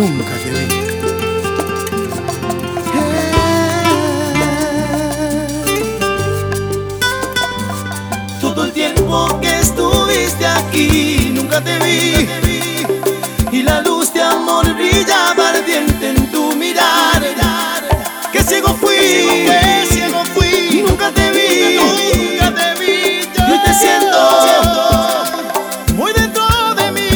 nunca te vi. Todo el tiempo que estuviste aquí nunca te vi, y la luz de amor brillaba ardiente en tu mirar. Que ciego fui, nunca te vi, y hoy te siento muy dentro de mí.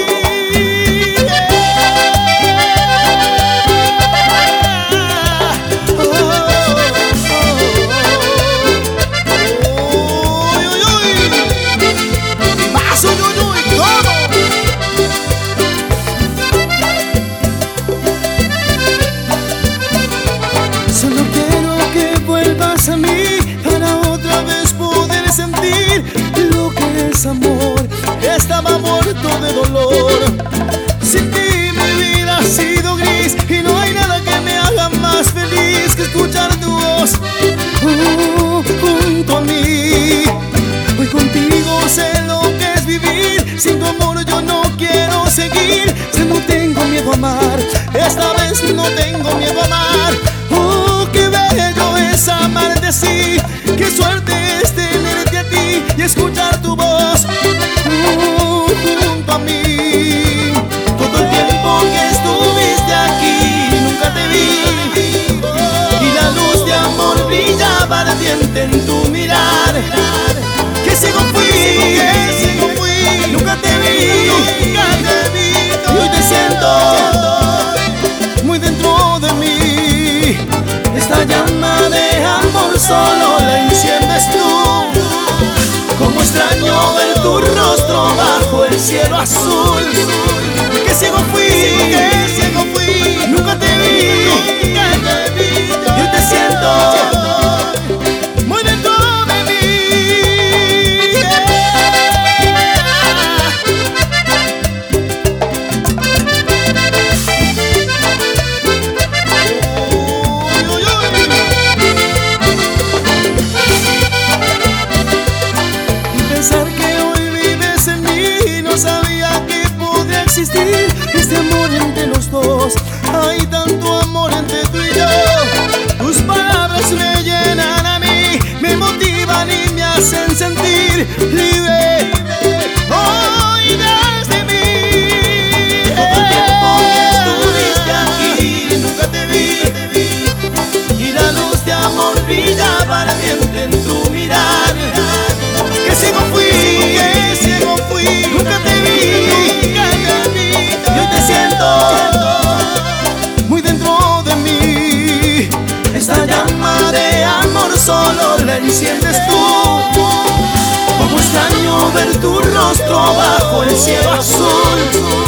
Solo quiero que vuelvas a mí para otra vez poder sentir lo que es amor. Estaba muerto de dolor. Sin ti mi vida ha sido gris y no hay nada que me haga más feliz que escuchar tu voz junto a mí. Hoy contigo sé lo que es vivir. Sin tu amor yo no quiero seguir. Ya no tengo miedo a amar. Esta vez no tengo miedo a amar. Oh, qué bello es amarte así. Qué suerte es tenerte a ti y escuchar tu voz junto a mí. Todo el tiempo que estuviste aquí nunca te vi, y la luz de amor brillaba ardiente en tu mirar. Que ciego fui, nunca te vi, y hoy te siento Muy dentro de mí. esta llama de amor solo la enciendes tú. Como extraño ver tu rostro bajo el cielo azul. Que ciego fui, nunca te vi, y hoy te siento muy dentro de mí. Pensar que hoy vives en mí, no sabía que podía existir este amor entre los dos. Hay tanto amor entre tú y yo. Tus palabras me llenan a mí, me motivan y me hacen sentir libre. Hoy desde mí. Todo el tiempo que estuviste aquí nunca te vi, y la luz de amor brillaba ardiente en tu mirar. Que ciego fui, nunca te vi, y hoy te siento Muy dentro de mí. esta llama de amor solo la enciendes tú. Como extraño ver tu rostro bajo el cielo azul.